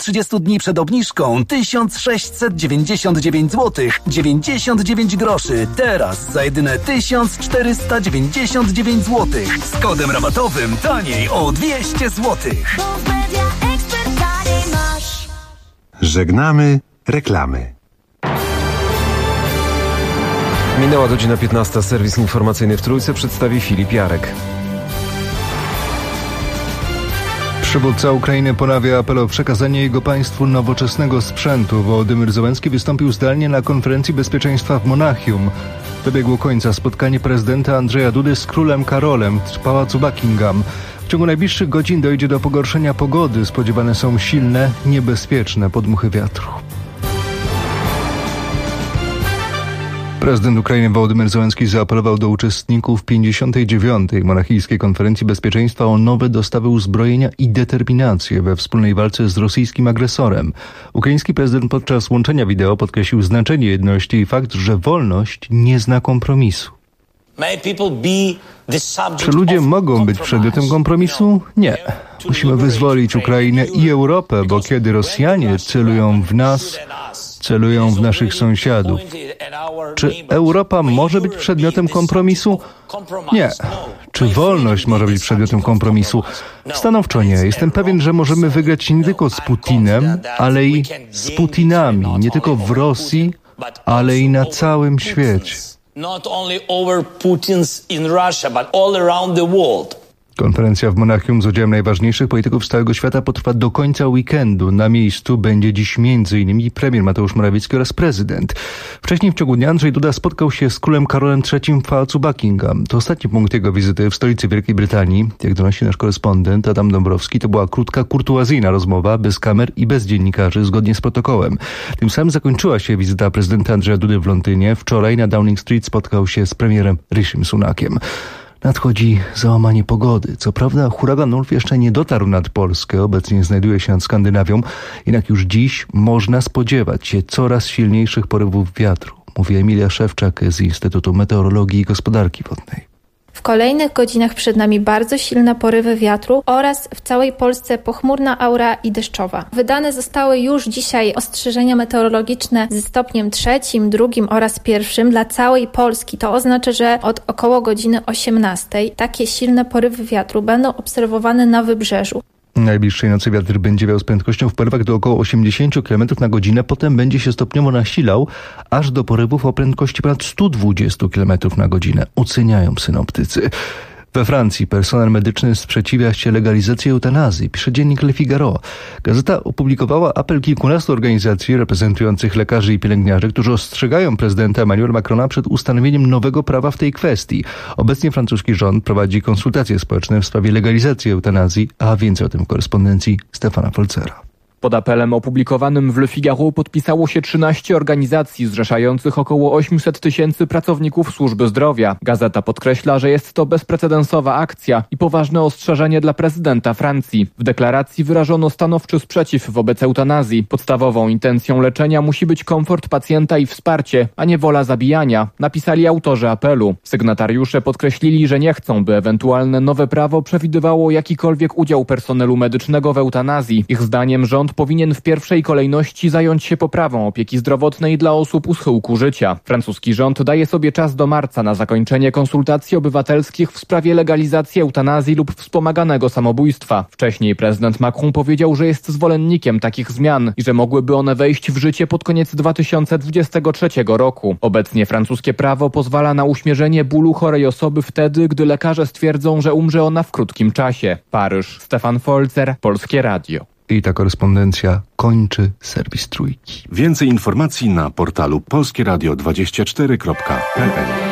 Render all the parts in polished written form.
30 dni przed obniżką 1699 zł 99 groszy. Teraz za jedyne 1499 zł. Z kodem rabatowym taniej o 200 zł. Żegnamy reklamy. Minęła godzina 15. Serwis informacyjny w Trójce przedstawi Filip Jarek. Przywódca Ukrainy ponawia apel o przekazanie jego państwu nowoczesnego sprzętu. Wołodymyr Zełenski wystąpił zdalnie na konferencji bezpieczeństwa w Monachium. Dobiegło końca spotkanie prezydenta Andrzeja Dudy z królem Karolem w pałacu Buckingham. W ciągu najbliższych godzin dojdzie do pogorszenia pogody. Spodziewane są silne, niebezpieczne podmuchy wiatru. Prezydent Ukrainy Wołodymyr Zełenski zaapelował do uczestników 59. Monachijskiej Konferencji Bezpieczeństwa o nowe dostawy uzbrojenia i determinację we wspólnej walce z rosyjskim agresorem. Ukraiński prezydent podczas łączenia wideo podkreślił znaczenie jedności i fakt, że wolność nie zna kompromisu. Czy ludzie mogą być przedmiotem kompromisu? Nie. Musimy wyzwolić Ukrainę i Europę, bo kiedy Rosjanie celują w nas, celują w naszych sąsiadów. Czy Europa może być przedmiotem kompromisu? Nie. Czy wolność może być przedmiotem kompromisu? Stanowczo nie. Jestem pewien, że możemy wygrać nie tylko z Putinem, ale i z Putinami. Nie tylko w Rosji, ale i na całym świecie. Not only over Putin's in Russia, but all around the world. Konferencja w Monachium z udziałem najważniejszych polityków z całego świata potrwa do końca weekendu. Na miejscu będzie dziś m.in. premier Mateusz Morawiecki oraz prezydent. Wcześniej w ciągu dnia Andrzej Duda spotkał się z królem Karolem III w pałacu Buckingham. To ostatni punkt jego wizyty w stolicy Wielkiej Brytanii. Jak donosi nasz korespondent Adam Dąbrowski, to była krótka, kurtuazyjna rozmowa, bez kamer i bez dziennikarzy, zgodnie z protokołem. Tym samym zakończyła się wizyta prezydenta Andrzeja Dudy w Londynie. Wczoraj na Downing Street spotkał się z premierem Rishim Sunakiem. Nadchodzi załamanie pogody. Co prawda huragan Ulf jeszcze nie dotarł nad Polskę, obecnie znajduje się nad Skandynawią, jednak już dziś można spodziewać się coraz silniejszych porywów wiatru, mówi Emilia Szewczak z Instytutu Meteorologii i Gospodarki Wodnej. W kolejnych godzinach przed nami bardzo silne porywy wiatru oraz w całej Polsce pochmurna aura i deszczowa. Wydane zostały już dzisiaj ostrzeżenia meteorologiczne ze stopniem 3, 2 oraz 1 dla całej Polski. To oznacza, że od około godziny 18 takie silne porywy wiatru będą obserwowane na wybrzeżu. Najbliższej nocy wiatr będzie wiał z prędkością w porywach do około 80 km na godzinę, potem będzie się stopniowo nasilał, aż do porywów o prędkości ponad 120 km na godzinę, oceniają synoptycy. We Francji personel medyczny sprzeciwia się legalizacji eutanazji, pisze dziennik Le Figaro. Gazeta opublikowała apel kilkunastu organizacji reprezentujących lekarzy i pielęgniarzy, którzy ostrzegają prezydenta Emmanuela Macrona przed ustanowieniem nowego prawa w tej kwestii. Obecnie francuski rząd prowadzi konsultacje społeczne w sprawie legalizacji eutanazji, a więcej o tym w korespondencji Stefana Folzera. Pod apelem opublikowanym w Le Figaro podpisało się 13 organizacji zrzeszających około 800 tysięcy pracowników służby zdrowia. Gazeta podkreśla, że jest to bezprecedensowa akcja i poważne ostrzeżenie dla prezydenta Francji. W deklaracji wyrażono stanowczy sprzeciw wobec eutanazji. Podstawową intencją leczenia musi być komfort pacjenta i wsparcie, a nie wola zabijania, napisali autorzy apelu. Sygnatariusze podkreślili, że nie chcą, by ewentualne nowe prawo przewidywało jakikolwiek udział personelu medycznego w eutanazji. Ich zdaniem rząd powinien w pierwszej kolejności zająć się poprawą opieki zdrowotnej dla osób u schyłku życia. Francuski rząd daje sobie czas do marca na zakończenie konsultacji obywatelskich w sprawie legalizacji eutanazji lub wspomaganego samobójstwa. Wcześniej prezydent Macron powiedział, że jest zwolennikiem takich zmian i że mogłyby one wejść w życie pod koniec 2023 roku. Obecnie francuskie prawo pozwala na uśmierzenie bólu chorej osoby wtedy, gdy lekarze stwierdzą, że umrze ona w krótkim czasie. Paryż. Stefan Folzer, Polskie Radio. I ta korespondencja kończy serwis Trójki. Więcej informacji na portalu polskieradio24.pl.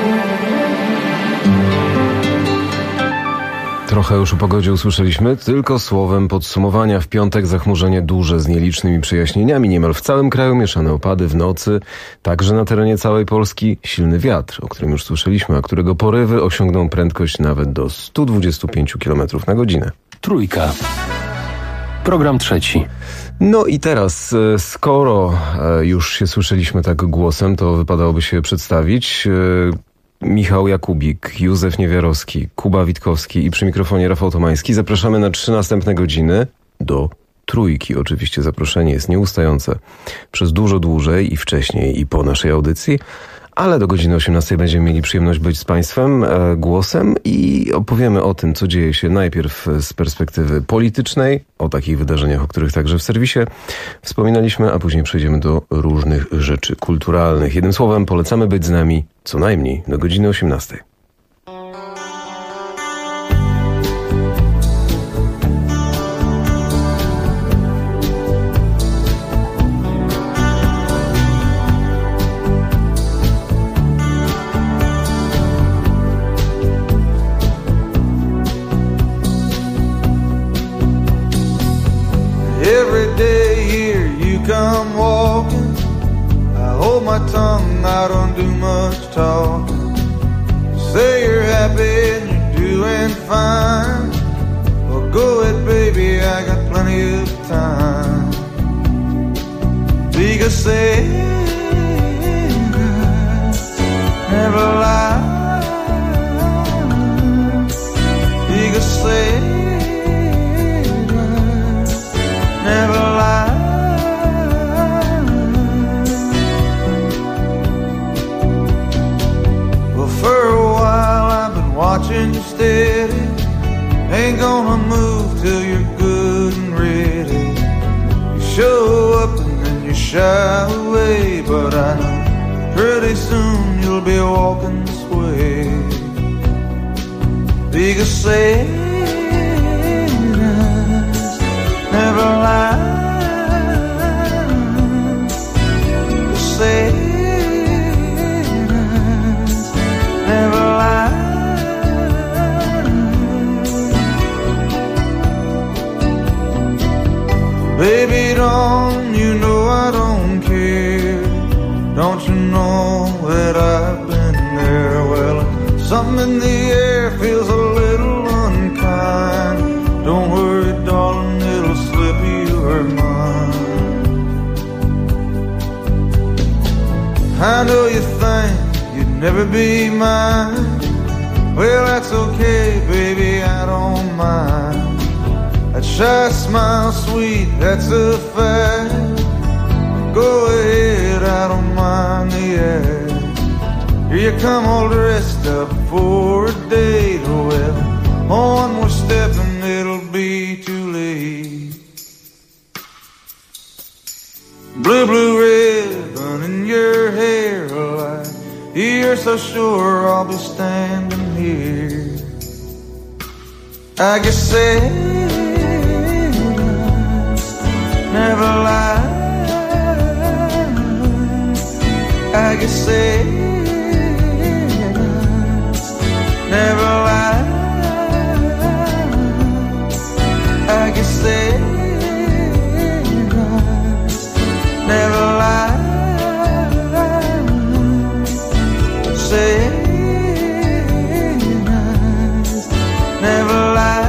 Trochę już o pogodzie usłyszeliśmy, tylko słowem podsumowania. W piątek zachmurzenie duże z nielicznymi przejaśnieniami. Niemal w całym kraju mieszane opady w nocy. Także na terenie całej Polski silny wiatr, o którym już słyszeliśmy, a którego porywy osiągną prędkość nawet do 125 km na godzinę. Trójka. Program trzeci. No i teraz, skoro już się słyszeliśmy tak głosem, to wypadałoby się przedstawić. Michał Jakubik, Józef Niewiarowski, Kuba Witkowski i przy mikrofonie Rafał Tomański. Zapraszamy na 3 następne godziny do trójki. Oczywiście zaproszenie jest nieustające przez dużo dłużej i wcześniej i po naszej audycji, ale do godziny 18 będziemy mieli przyjemność być z Państwem głosem i opowiemy o tym, co dzieje się najpierw z perspektywy politycznej, o takich wydarzeniach, o których także w serwisie wspominaliśmy, a później przejdziemy do różnych rzeczy kulturalnych. Jednym słowem, polecamy być z nami co najmniej do godziny 18. Come walking, I hold my tongue, I don't do much talking. Say you're happy and you're doing fine. Well, go ahead, baby, I got plenty of time. Because Sarah never lies. Because Sarah never lies. For a while I've been watching you steady. Ain't gonna move till you're good and ready. You show up and then you shy away, but I know pretty soon you'll be walking this way. Because Sarah's never lies. Sarah's never lie. Baby, don't you know I don't care? Don't you know that I've been there? Well, something in the air feels a little unkind. Don't worry, darling, it'll slip your mind. I know you think you'd never be mine. Well, that's okay, baby, I don't mind. That shy smile, sweet, that's a fact. Go ahead, I don't mind the act. Here you come all dressed up for a date. Well, on we're stepping, it'll be too late. Blue, blue ribbon in your hair, like you're so sure I'll be standing here. I guess Sarah never lies. I guess Sarah never lies. I guess Sarah never lies. Say never lie.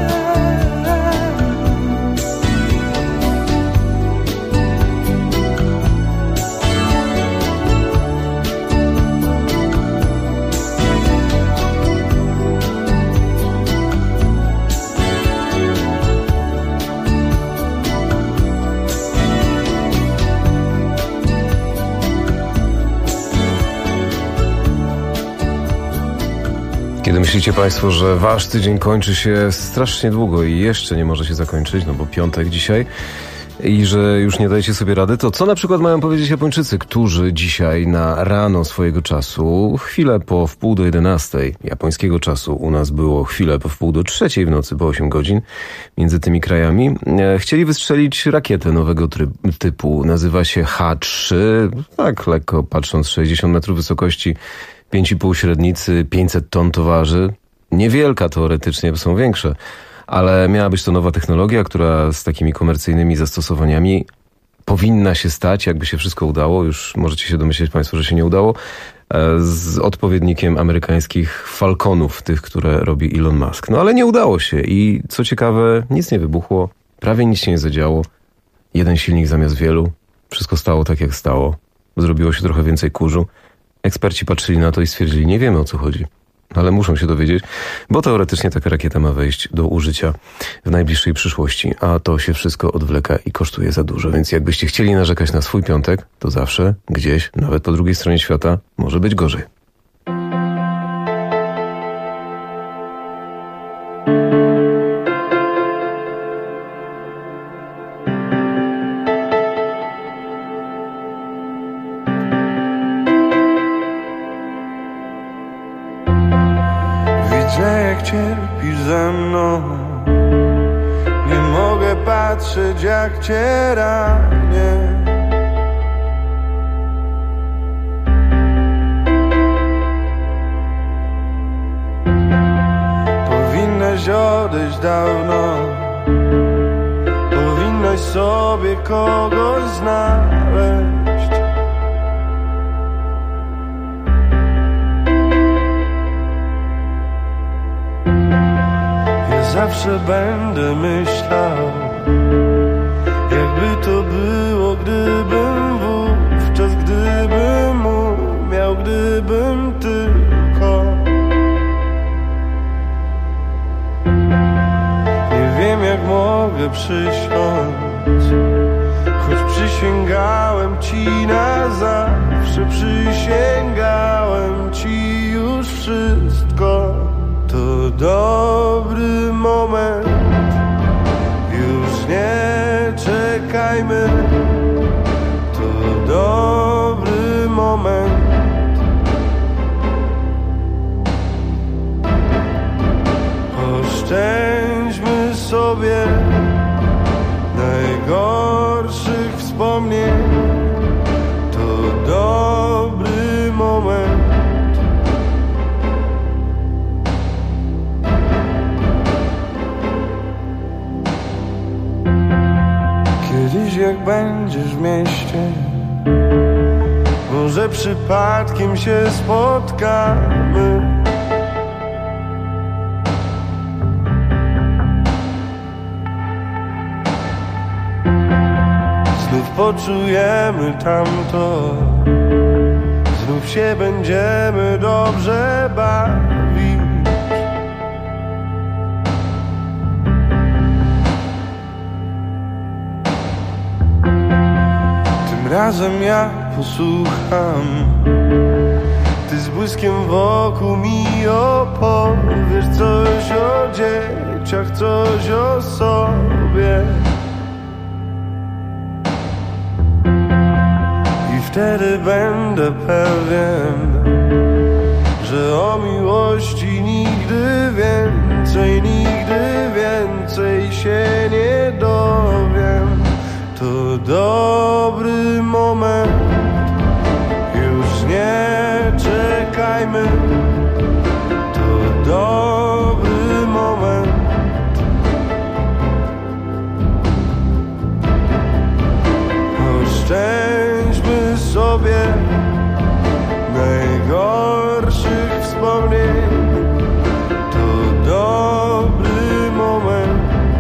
Kiedy myślicie Państwo, że Wasz tydzień kończy się strasznie długo i jeszcze nie może się zakończyć, no bo piątek dzisiaj, i że już nie dajecie sobie rady, to co na przykład mają powiedzieć Japończycy, którzy dzisiaj na rano swojego czasu, chwilę po 10:30 japońskiego czasu, u nas było chwilę po 2:30 w nocy, po 8 godzin, między tymi krajami, chcieli wystrzelić rakietę nowego typu, nazywa się H3, tak lekko patrząc, 60 metrów wysokości, 5,5 średnicy, 500 ton to waży. Niewielka teoretycznie, bo są większe. Ale miała być to nowa technologia, która z takimi komercyjnymi zastosowaniami powinna się stać, jakby się wszystko udało. Już możecie się domyśleć Państwo, że się nie udało. Z odpowiednikiem amerykańskich Falconów, tych, które robi Elon Musk. No ale nie udało się i co ciekawe, nic nie wybuchło. Prawie nic się nie zadziało. Jeden silnik zamiast wielu. Wszystko stało tak, jak stało. Zrobiło się trochę więcej kurzu. Eksperci patrzyli na to i stwierdzili, nie wiemy, o co chodzi. ale muszą się dowiedzieć, bo teoretycznie taka rakieta ma wejść do użycia w najbliższej przyszłości, a to się wszystko odwleka i kosztuje za dużo. Więc jakbyście chcieli narzekać na swój piątek, to zawsze, gdzieś, nawet po drugiej stronie świata, może być gorzej. Cierpisz ze mną, nie mogę patrzeć jak cię ranię. Powinnaś odejść dawno, powinnaś sobie kogoś znaleźć. Zawsze będę myślał, jakby to było, gdybym wówczas, gdybym umiał, gdybym tylko. Nie wiem jak mogę przysiąc, choć przysięgałem ci na zawsze, przysięgałem ci już wszystko. To dobry moment, już nie czekajmy. To dobry moment. Oszczędźmy sobie najgorszych wspomnień. To dobry moment. Kiedyś jak będziesz w mieście, może przypadkiem się spotkamy. Znów poczujemy tamto, znów się będziemy dobrze bawić. Razem ja posłucham, ty z błyskiem wokół mi opowiesz coś o dzieciach, coś o sobie. I wtedy będę pewien, że o miłości nigdy więcej się nie dowiem. To dobry moment, już nie czekajmy. To dobry moment. Oszczędźmy sobie najgorszych wspomnień. To dobry moment.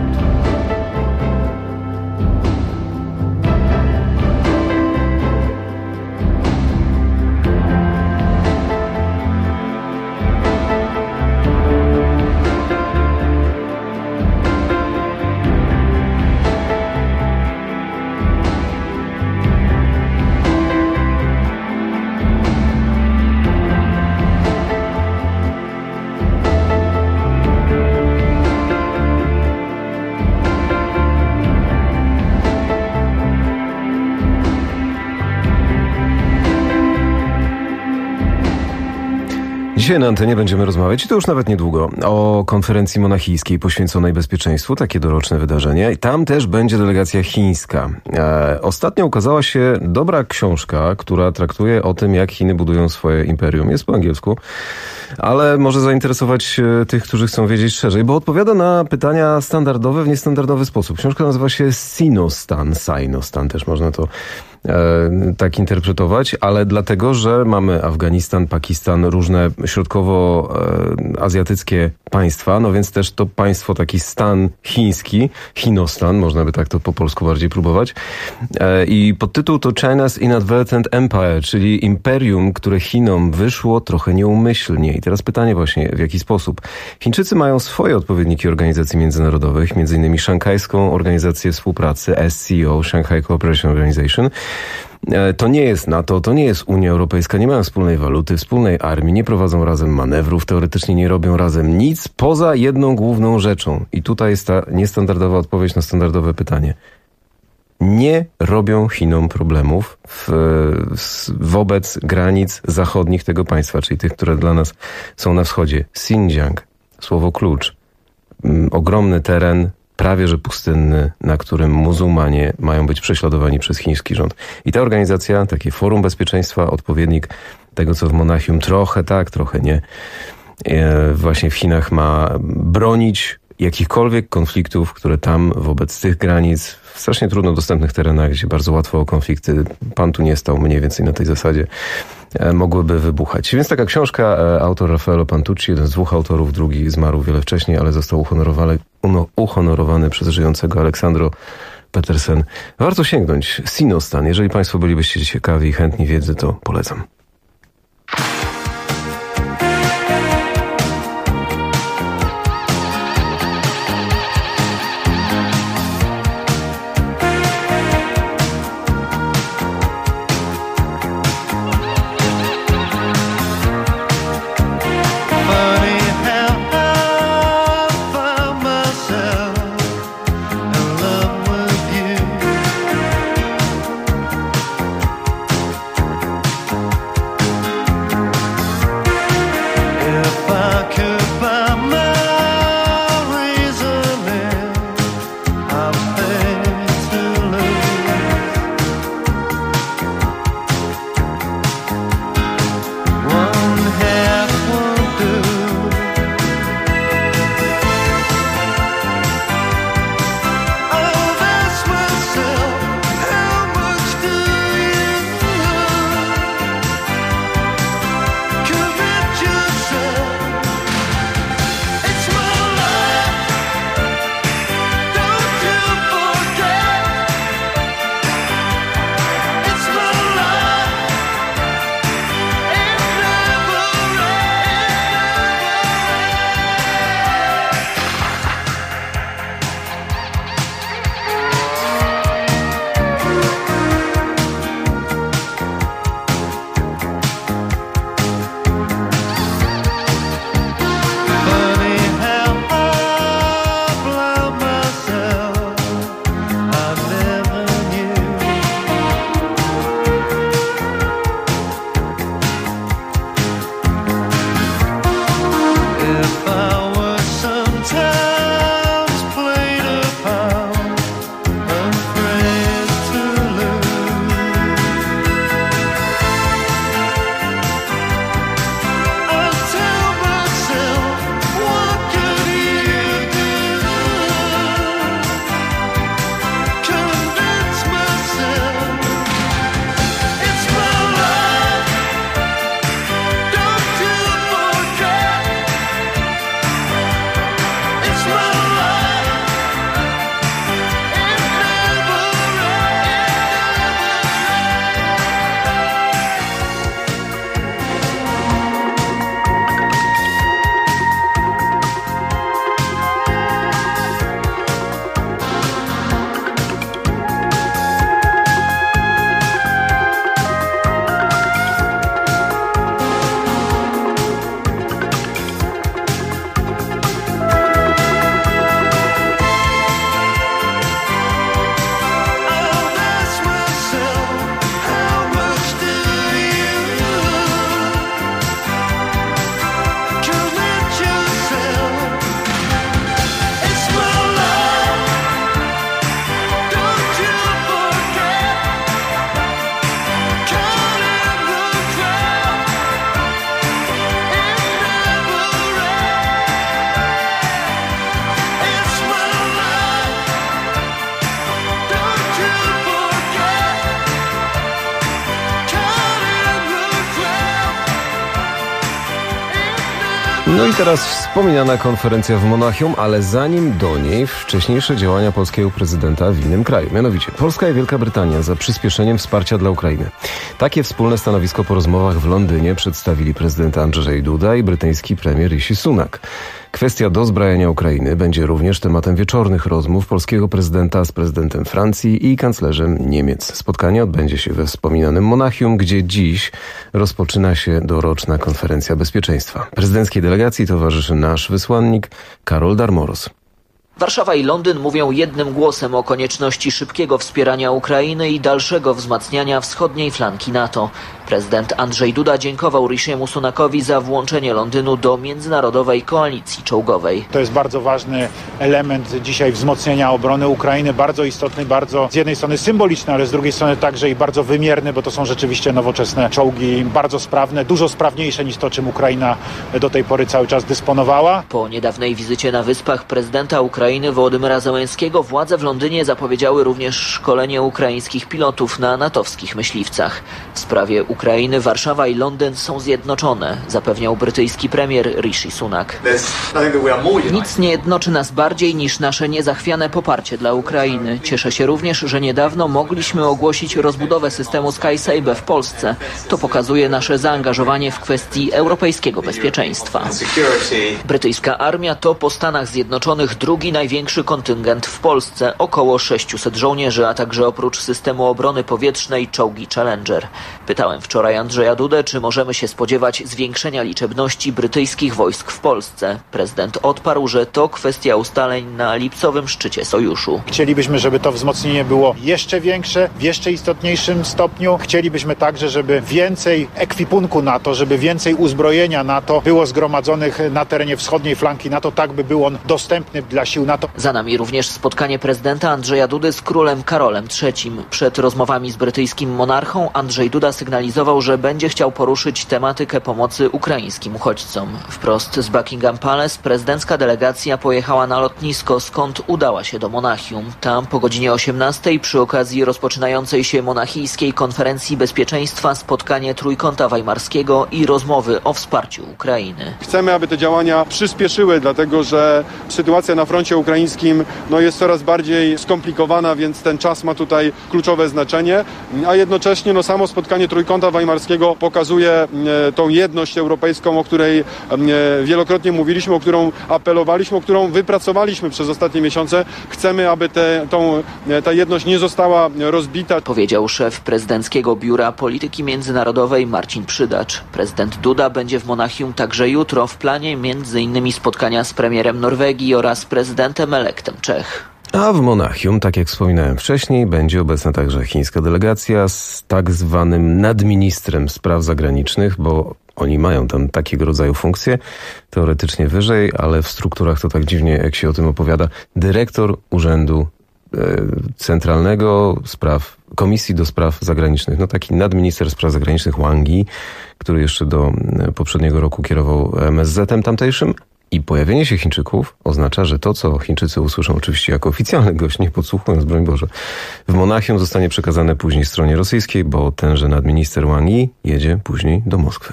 Dzisiaj na antenie będziemy rozmawiać, i to już nawet niedługo, o konferencji monachijskiej poświęconej bezpieczeństwu, takie doroczne wydarzenie. I tam też będzie delegacja chińska. Ostatnio ukazała się dobra książka, która traktuje o tym, jak Chiny budują swoje imperium. Jest po angielsku, ale może zainteresować tych, którzy chcą wiedzieć szerzej, bo odpowiada na pytania standardowe w niestandardowy sposób. Książka nazywa się Sinostan też można to tak interpretować, ale dlatego, że mamy Afganistan, Pakistan, różne środkowoazjatyckie państwa, no więc też to państwo, taki stan chiński, Chinostan, można by tak to po polsku bardziej próbować. I podtytuł to China's Inadvertent Empire, czyli imperium, które Chinom wyszło trochę nieumyślnie. I teraz pytanie właśnie, w jaki sposób? Chińczycy mają swoje odpowiedniki organizacji międzynarodowych, między innymi Szanghajską Organizację Współpracy, SCO, Shanghai Cooperation Organization. To nie jest NATO, to nie jest Unia Europejska, nie mają wspólnej waluty, wspólnej armii, nie prowadzą razem manewrów, teoretycznie nie robią razem nic poza jedną główną rzeczą. I tutaj jest ta niestandardowa odpowiedź na standardowe pytanie. Nie robią Chinom problemów wobec granic zachodnich tego państwa, czyli tych, które dla nas są na wschodzie. Xinjiang, słowo klucz. Ogromny teren, prawie że pustynny, na którym muzułmanie mają być prześladowani przez chiński rząd. I ta organizacja, takie Forum Bezpieczeństwa, odpowiednik tego, co w Monachium, trochę tak, trochę nie, właśnie w Chinach ma bronić jakichkolwiek konfliktów, które tam wobec tych granic, w strasznie trudno dostępnych terenach, gdzie bardzo łatwo o konflikty, pan tu nie stał, mniej więcej na tej zasadzie, mogłyby wybuchać. Więc taka książka, autor Raffaello Pantucci, jeden z dwóch autorów, drugi zmarł wiele wcześniej, ale został uhonorowany przez żyjącego Aleksandro Petersen. Warto sięgnąć. Sinostan. Jeżeli państwo bylibyście ciekawi i chętni wiedzy, to polecam. No i teraz wspominana konferencja w Monachium, ale zanim do niej wcześniejsze działania polskiego prezydenta w innym kraju. Mianowicie Polska i Wielka Brytania za przyspieszeniem wsparcia dla Ukrainy. Takie wspólne stanowisko po rozmowach w Londynie przedstawili prezydent Andrzej Duda i brytyjski premier Rishi Sunak. Kwestia dozbrajania Ukrainy będzie również tematem wieczornych rozmów polskiego prezydenta z prezydentem Francji i kanclerzem Niemiec. Spotkanie odbędzie się we wspominanym Monachium, gdzie dziś rozpoczyna się doroczna konferencja bezpieczeństwa. Prezydenckiej delegacji towarzyszy nasz wysłannik Karol Darmoros. Warszawa i Londyn mówią jednym głosem o konieczności szybkiego wspierania Ukrainy i dalszego wzmacniania wschodniej flanki NATO. Prezydent Andrzej Duda dziękował Rishiemu Sunakowi za włączenie Londynu do międzynarodowej koalicji czołgowej. To jest bardzo ważny element dzisiaj wzmocnienia obrony Ukrainy, bardzo istotny, bardzo z jednej strony symboliczny, ale z drugiej strony także i bardzo wymierny, bo to są rzeczywiście nowoczesne czołgi, bardzo sprawne, dużo sprawniejsze niż to, czym Ukraina do tej pory cały czas dysponowała. Po niedawnej wizycie na Wyspach prezydenta Ukrainy Wołodymyra Zełenskiego władze w Londynie zapowiedziały również szkolenie ukraińskich pilotów na natowskich myśliwcach. W sprawie Ukrainy Warszawa i Londyn są zjednoczone, zapewniał brytyjski premier Rishi Sunak. Nic nie jednoczy nas bardziej niż nasze niezachwiane poparcie dla Ukrainy. Cieszę się również, że niedawno mogliśmy ogłosić rozbudowę systemu SkySaber w Polsce. To pokazuje nasze zaangażowanie w kwestii europejskiego bezpieczeństwa. Brytyjska armia to po Stanach Zjednoczonych drugi największy kontyngent w Polsce, około 600 żołnierzy, a także oprócz systemu obrony powietrznej czołgi Challenger. Pytałem wczoraj Andrzeja Dudę, czy możemy się spodziewać zwiększenia liczebności brytyjskich wojsk w Polsce. Prezydent odparł, że to kwestia ustaleń na lipcowym szczycie sojuszu. Chcielibyśmy, żeby to wzmocnienie było jeszcze większe, w jeszcze istotniejszym stopniu. Chcielibyśmy także, żeby więcej ekwipunku NATO, żeby więcej uzbrojenia NATO było zgromadzonych na terenie wschodniej flanki NATO, tak by był on dostępny dla sił NATO. Za nami również spotkanie prezydenta Andrzeja Dudy z królem Karolem III. Przed rozmowami z brytyjskim monarchą Andrzej Duda sygnalizował, że będzie chciał poruszyć tematykę pomocy ukraińskim uchodźcom. Wprost z Buckingham Palace prezydencka delegacja pojechała na lotnisko, skąd udała się do Monachium. Tam po godzinie 18 przy okazji rozpoczynającej się monachijskiej konferencji bezpieczeństwa spotkanie Trójkąta Weimarskiego i rozmowy o wsparciu Ukrainy. Chcemy, aby te działania przyspieszyły, dlatego że sytuacja na froncie ukraińskim jest coraz bardziej skomplikowana, więc ten czas ma tutaj kluczowe znaczenie, a jednocześnie samo spotkanie Trójkąta Weimarskiego pokazuje tą jedność europejską, o której wielokrotnie mówiliśmy, o którą apelowaliśmy, o którą wypracowaliśmy przez ostatnie miesiące. Chcemy, aby ta jedność nie została rozbita. Powiedział szef prezydenckiego Biura Polityki Międzynarodowej Marcin Przydacz. Prezydent Duda będzie w Monachium także jutro, w planie m.in. spotkania z premierem Norwegii oraz prezydentem elektem Czech. A w Monachium, tak jak wspominałem wcześniej, będzie obecna także chińska delegacja z tak zwanym nadministrem spraw zagranicznych, bo oni mają tam takiego rodzaju funkcje, teoretycznie wyżej, ale w strukturach to tak dziwnie, jak się o tym opowiada, dyrektor Urzędu Centralnego Komisji do Spraw Zagranicznych. Taki nadminister spraw zagranicznych Wang Yi, który jeszcze do poprzedniego roku kierował MSZ-em tamtejszym. I pojawienie się Chińczyków oznacza, że to, co Chińczycy usłyszą oczywiście jako oficjalny gość, nie podsłuchując, broń Boże, w Monachium zostanie przekazane później stronie rosyjskiej, bo tenże nadminister Wang Yi jedzie później do Moskwy.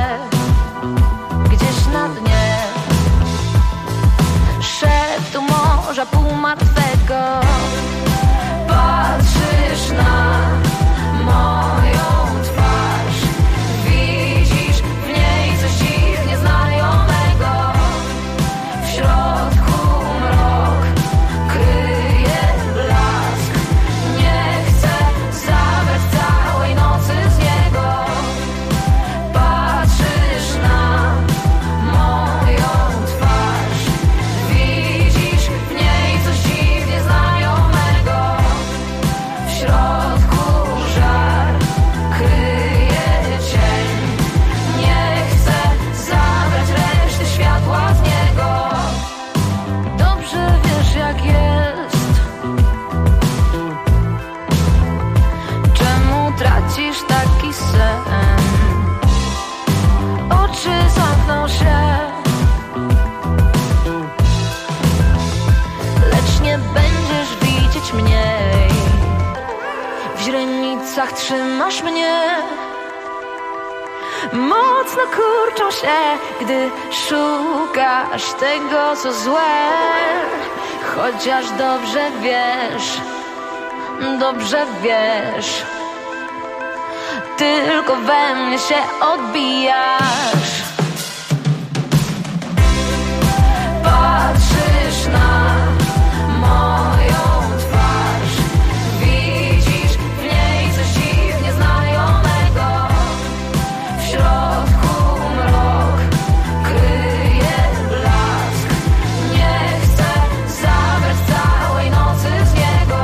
Szedł rękach trzymasz mnie. Mocno kurczą się, gdy szukasz tego, co złe. Chociaż dobrze wiesz, tylko we mnie się odbijasz. Patrzysz na moją twarz, widzisz w niej coś dziwnie znajomego. W środku mrok kryje blask. Nie chcę zabrać całej nocy z niego.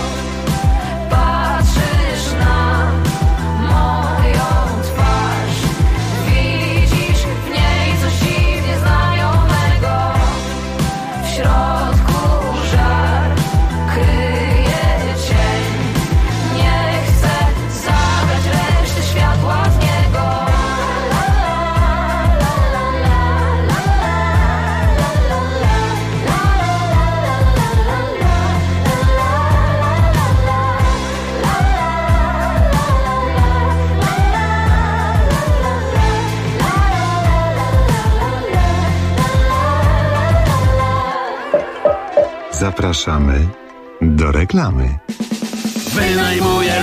Patrzysz na moją twarz, widzisz w niej coś dziwnie znajomego. W środku żar kryje cień. Nie chcę zabrać reszty światła z niego. Zapraszamy do reklamy. Wynajmuję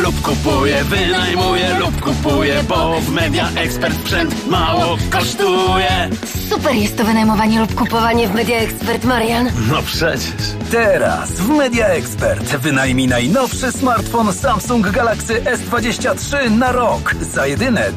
lub kupuję, bo w Media Expert sprzęt mało kosztuje. Super jest to wynajmowanie lub kupowanie w Media Expert, Marian. No przecież. Teraz w Media Expert wynajmij najnowszy smartfon Samsung Galaxy S23 na rok za jedyne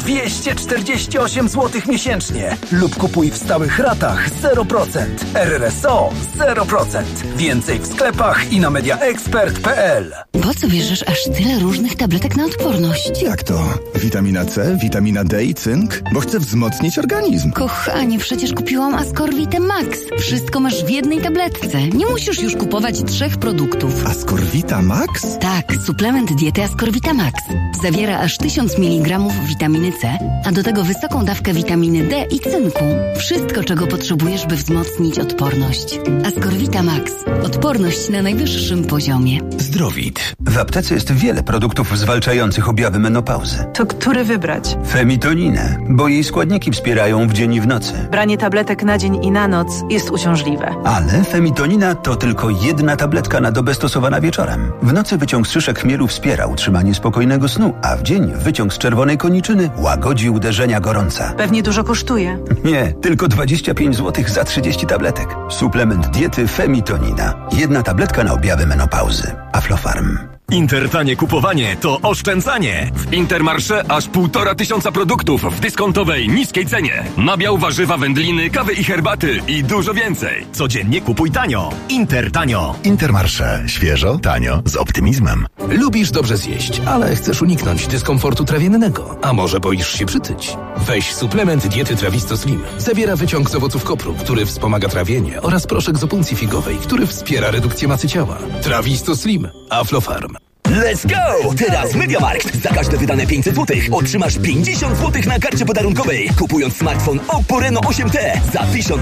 248 zł miesięcznie lub kupuj w stałych ratach 0%. RRSO 0%. Więcej w sklepach i na mediaexpert.pl. Po co bierzesz aż tyle różnych tabletek na odporność? Jak to? Witamina C, witamina D i cynk? Bo chcę wzmocnić organizm. Kochanie, przecież kupiłam Ascorvitę Max. Wszystko masz w jednej tabletce. Nie musisz już kupować 3 produktów. Ascorvita Max? Tak, suplement diety Ascorvita Max. Zawiera aż 1000 mg witaminy C, a do tego wysoką dawkę witaminy D i cynku. Wszystko, czego potrzebujesz, by wzmocnić odporność. Ascorvita Max. Odporność na najwyższym poziomie. Zdrowit. W aptece jest wiele produktów zwalczających objawy menopauzy. To który wybrać? Femitoninę, bo jej składniki wspierają w dzień i w nocy. Branie tabletek na dzień i na noc jest uciążliwe. Ale femitonina to tylko jedna tabletka na dobę stosowana wieczorem. W nocy wyciąg z szyszek chmielu wspiera utrzymanie spokojnego snu, a w dzień wyciąg z czerwonej koniczyny łagodzi uderzenia gorąca. Pewnie dużo kosztuje. Nie, tylko 25 zł za 30 tabletek. Suplement diety Femitonina. Jedna tabletka na objawy menopauzy. Aflofarm. Intertanie kupowanie to oszczędzanie. W Intermarché aż 1500 produktów w dyskontowej, niskiej cenie. Nabiał, warzywa, wędliny, kawy i herbaty i dużo więcej. Codziennie kupuj tanio. Intertanio. Intermarché. Świeżo, tanio, z optymizmem. Lubisz dobrze zjeść, ale chcesz uniknąć dyskomfortu trawiennego. A może boisz się przytyć? Weź suplement diety Trawisto Slim. Zawiera wyciąg z owoców kopru, który wspomaga trawienie, oraz proszek z opuncji figowej, który wspiera redukcję masy ciała. Trawisto Slim. Aflofarm. Let's go! Teraz MediaMarkt. Za każde wydane 500 zł otrzymasz 50 zł na karcie podarunkowej. Kupując smartfon Oppo Reno 8T za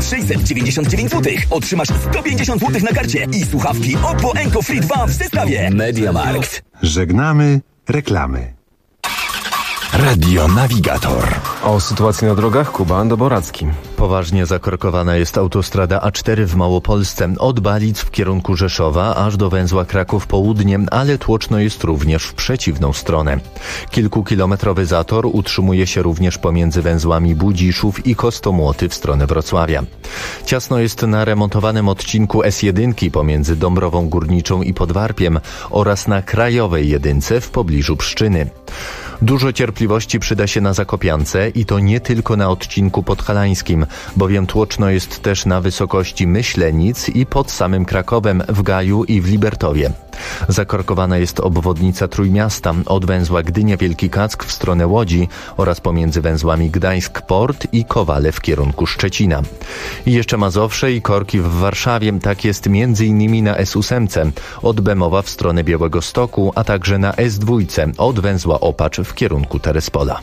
1699 zł otrzymasz 150 zł na karcie i słuchawki Oppo Enco Free 2 w zestawie. MediaMarkt. Żegnamy reklamy. Radio Navigator. O sytuacji na drogach Kuba Doboracki. Poważnie zakorkowana jest autostrada A4 w Małopolsce od Balic w kierunku Rzeszowa aż do węzła Kraków Południe, ale tłoczno jest również w przeciwną stronę. Kilkukilometrowy zator utrzymuje się również pomiędzy węzłami Budziszów i Kostomłoty w stronę Wrocławia. Ciasno jest na remontowanym odcinku S1 pomiędzy Dąbrową Górniczą i Podwarpiem oraz na Krajowej Jedynce w pobliżu Pszczyny. Dużo cierpliwości przyda się na Zakopiance i to nie tylko na odcinku podhalańskim, bowiem tłoczno jest też na wysokości Myślenic i pod samym Krakowem w Gaju i w Libertowie. Zakorkowana jest obwodnica Trójmiasta od węzła Gdynia-Wielki Kack w stronę Łodzi oraz pomiędzy węzłami Gdańsk-Port i Kowale w kierunku Szczecina. I jeszcze Mazowsze i korki w Warszawie, tak jest m.in. na S8 od Bemowa w stronę Białegostoku, a także na S2 od węzła Opacz w kierunku Terespola.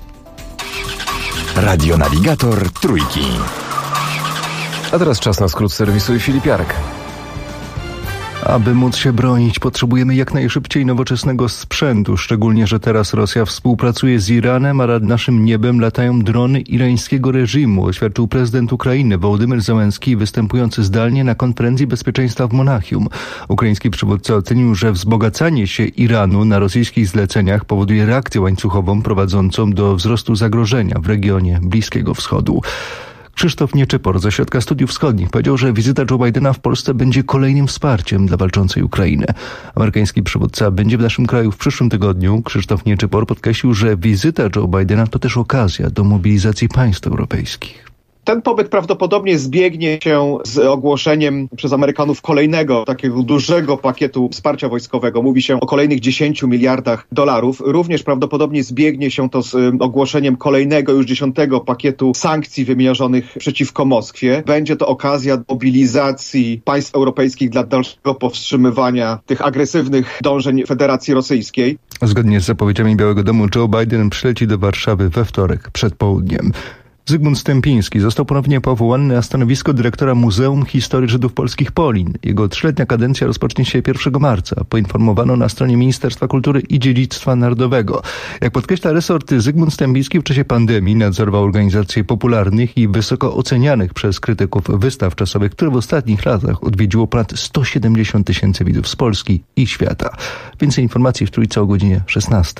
Radio Navigator Trójki. A teraz czas na skrót serwisu i Filip Jarek. Aby móc się bronić, potrzebujemy jak najszybciej nowoczesnego sprzętu, szczególnie, że teraz Rosja współpracuje z Iranem, a nad naszym niebem latają drony irańskiego reżimu, oświadczył prezydent Ukrainy Wołodymyr Zełenski, występujący zdalnie na konferencji bezpieczeństwa w Monachium. Ukraiński przywódca ocenił, że wzbogacanie się Iranu na rosyjskich zleceniach powoduje reakcję łańcuchową prowadzącą do wzrostu zagrożenia w regionie Bliskiego Wschodu. Krzysztof Nieczypor ze Ośrodka Studiów Wschodnich powiedział, że wizyta Joe Bidena w Polsce będzie kolejnym wsparciem dla walczącej Ukrainy. Amerykański przywódca będzie w naszym kraju w przyszłym tygodniu. Krzysztof Nieczypor podkreślił, że wizyta Joe Bidena to też okazja do mobilizacji państw europejskich. Ten pobyt prawdopodobnie zbiegnie się z ogłoszeniem przez Amerykanów kolejnego takiego dużego pakietu wsparcia wojskowego. Mówi się o kolejnych 10 miliardach dolarów. Również prawdopodobnie zbiegnie się to z ogłoszeniem kolejnego, już 10 pakietu sankcji wymierzonych przeciwko Moskwie. Będzie to okazja mobilizacji państw europejskich dla dalszego powstrzymywania tych agresywnych dążeń Federacji Rosyjskiej. Zgodnie z zapowiedziami Białego Domu Joe Biden przyleci do Warszawy we wtorek przed południem. Zygmunt Stępiński został ponownie powołany na stanowisko dyrektora Muzeum Historii Żydów Polskich Polin. Jego 3-letnia kadencja rozpocznie się 1 marca. Poinformowano na stronie Ministerstwa Kultury i Dziedzictwa Narodowego. Jak podkreśla resort, Zygmunt Stępiński w czasie pandemii nadzorował organizację popularnych i wysoko ocenianych przez krytyków wystaw czasowych, które w ostatnich latach odwiedziło ponad 170 000 widzów z Polski i świata. Więcej informacji w Trójce o godzinie 16.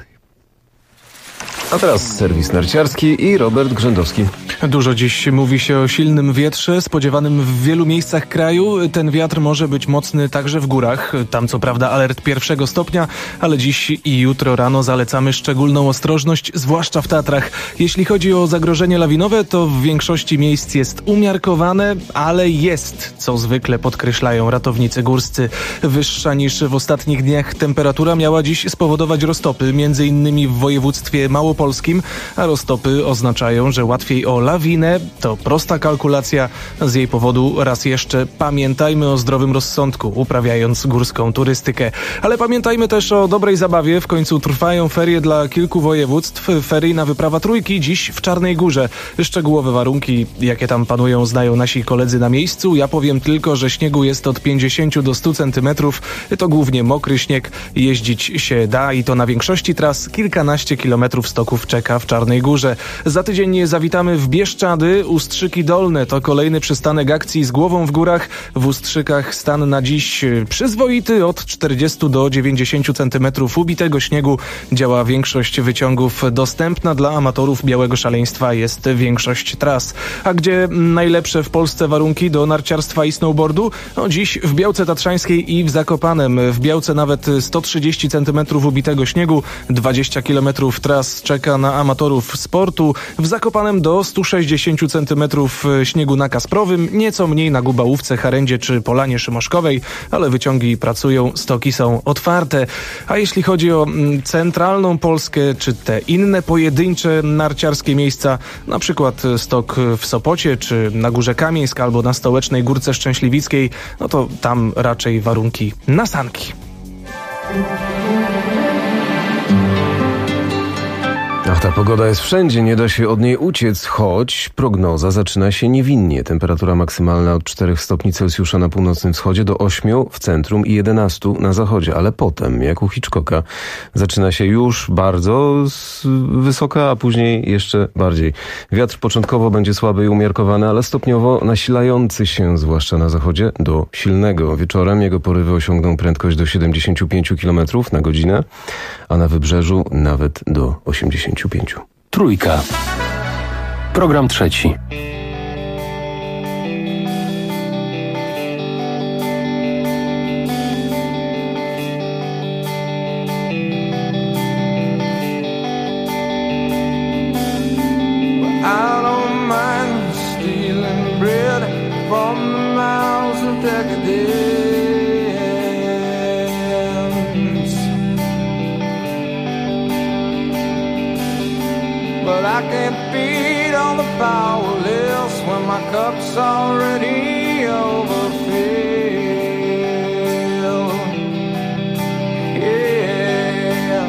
A teraz serwis narciarski i Robert Grzędowski. Dużo dziś mówi się o silnym wietrze spodziewanym w wielu miejscach kraju. Ten wiatr może być mocny także w górach. Tam co prawda alert 1 stopnia, ale dziś i jutro rano zalecamy szczególną ostrożność, zwłaszcza w Tatrach. Jeśli chodzi o zagrożenie lawinowe, to w większości miejsc jest umiarkowane, ale jest, co zwykle podkreślają ratownicy górscy. Wyższa niż w ostatnich dniach temperatura miała dziś spowodować roztopy, między innymi w województwie małopolskim, a roztopy oznaczają, że łatwiej o lawinę. To prosta kalkulacja. Z jej powodu raz jeszcze pamiętajmy o zdrowym rozsądku, uprawiając górską turystykę. Ale pamiętajmy też o dobrej zabawie. W końcu trwają ferie dla kilku województw. Feryjna wyprawa Trójki dziś w Czarnej Górze. Szczegółowe warunki, jakie tam panują, znają nasi koledzy na miejscu. Ja powiem tylko, że śniegu jest od 50 do 100 centymetrów. To głównie mokry śnieg. Jeździć się da i to na większości tras. Kilkanaście kilometrów stoków czeka w Czarnej Górze. Za tydzień zawitamy w Bieszczady. Ustrzyki Dolne to kolejny przystanek akcji z głową w górach. W Ustrzykach stan na dziś przyzwoity, od 40 do 90 centymetrów ubitego śniegu. Działa większość wyciągów. Dostępna dla amatorów białego szaleństwa jest większość tras. A gdzie najlepsze w Polsce warunki do narciarstwa i snowboardu? No dziś w Białce Tatrzańskiej i w Zakopanem. W Białce nawet 130 centymetrów ubitego śniegu, 20 kilometrów tras czeka na amatorów sportu. W Zakopanem do 160 centymetrów śniegu na Kasprowym, nieco mniej na Gubałówce, Harendzie czy Polanie Szymoszkowej, ale wyciągi pracują, stoki są otwarte. A jeśli chodzi o centralną Polskę, czy te inne pojedyncze narciarskie miejsca, na przykład stok w Sopocie, czy na Górze Kamieńsk, albo na Stołecznej Górce Szczęśliwickiej, no to tam raczej warunki na sanki. Ach, ta pogoda jest wszędzie, nie da się od niej uciec, choć prognoza zaczyna się niewinnie. Temperatura maksymalna od 4 stopni Celsjusza na północnym wschodzie do 8 w centrum i 11 na zachodzie, ale potem, jak u Hitchcocka, zaczyna się już bardzo wysoka, a później jeszcze bardziej. Wiatr początkowo będzie słaby i umiarkowany, ale stopniowo nasilający się, zwłaszcza na zachodzie, do silnego. Wieczorem jego porywy osiągną prędkość do 75 km na godzinę, a na wybrzeżu nawet do 85. Trójka. Program trzeci. I can't feed all the powerless when my cup's already overfilled. Yeah,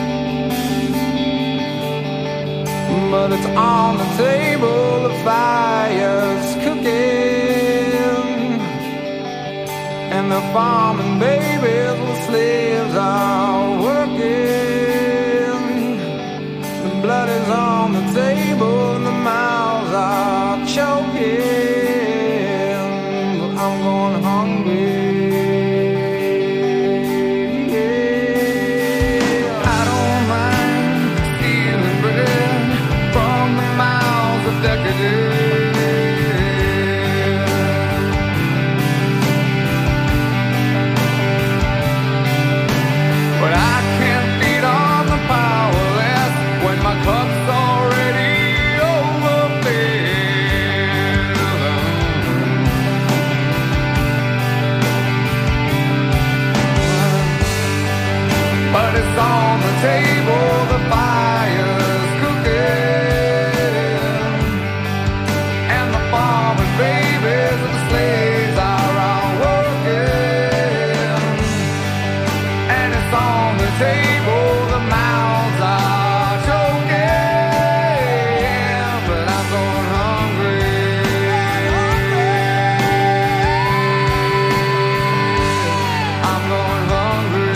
but it's on the table, the fire's cooking, and the farming babies with slaves are working. The blood is on the table and the mouths are choking. But I'm going hungry. I don't mind stealing bread from the mouths of decadence. On the table, the fire's cooking, and the farming babies of the slaves are all working. And it's on the table, the mouths are choking, but I'm going hungry. I'm going hungry.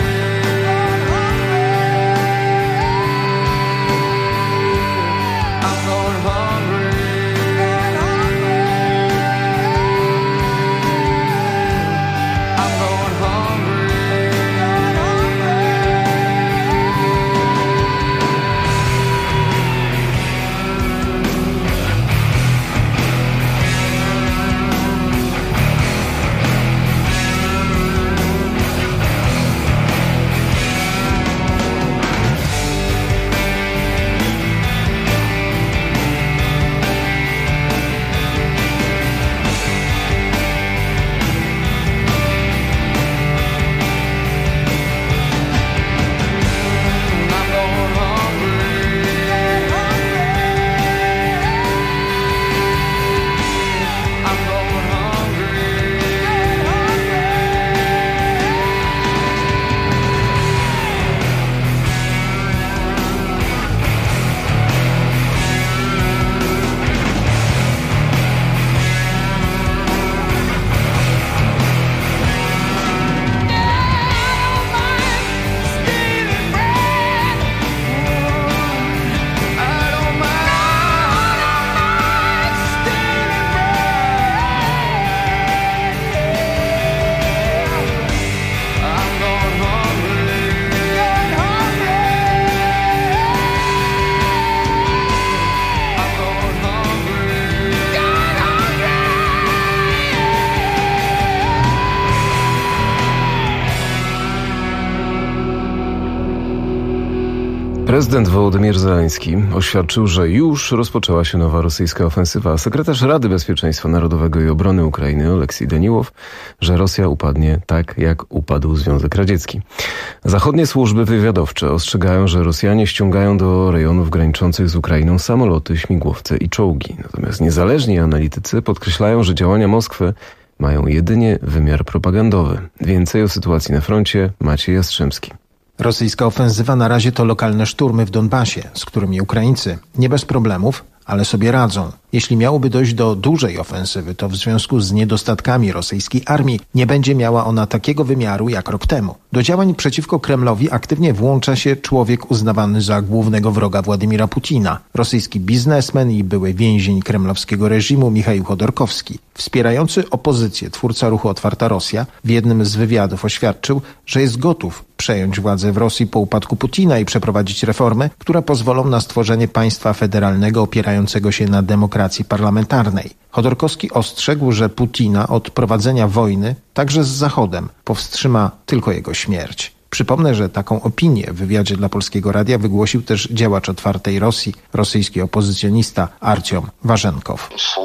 Prezydent Wołodymyr Zełenski oświadczył, że już rozpoczęła się nowa rosyjska ofensywa. Sekretarz Rady Bezpieczeństwa Narodowego i Obrony Ukrainy Oleksij Daniłow, że Rosja upadnie tak, jak upadł Związek Radziecki. Zachodnie służby wywiadowcze ostrzegają, że Rosjanie ściągają do rejonów graniczących z Ukrainą samoloty, śmigłowce i czołgi. Natomiast niezależni analitycy podkreślają, że działania Moskwy mają jedynie wymiar propagandowy. Więcej o sytuacji na froncie Maciej Jastrzębski. Rosyjska ofensywa na razie to lokalne szturmy w Donbasie, z którymi Ukraińcy nie bez problemów, ale sobie radzą. Jeśli miałoby dojść do dużej ofensywy, to w związku z niedostatkami rosyjskiej armii nie będzie miała ona takiego wymiaru jak rok temu. Do działań przeciwko Kremlowi aktywnie włącza się człowiek uznawany za głównego wroga Władimira Putina, rosyjski biznesmen i były więzień kremlowskiego reżimu Michaił Chodorkowski. Wspierający opozycję twórca ruchu Otwarta Rosja w jednym z wywiadów oświadczył, że jest gotów przejąć władzę w Rosji po upadku Putina i przeprowadzić reformy, które pozwolą na stworzenie państwa federalnego opierającego się na demokracji parlamentarnej. Chodorkowski ostrzegł, że Putina od prowadzenia wojny, także z Zachodem, powstrzyma tylko jego śmierć. Przypomnę, że taką opinię w wywiadzie dla Polskiego Radia wygłosił też działacz Otwartej Rosji, rosyjski opozycjonista Artiom Warzenkow.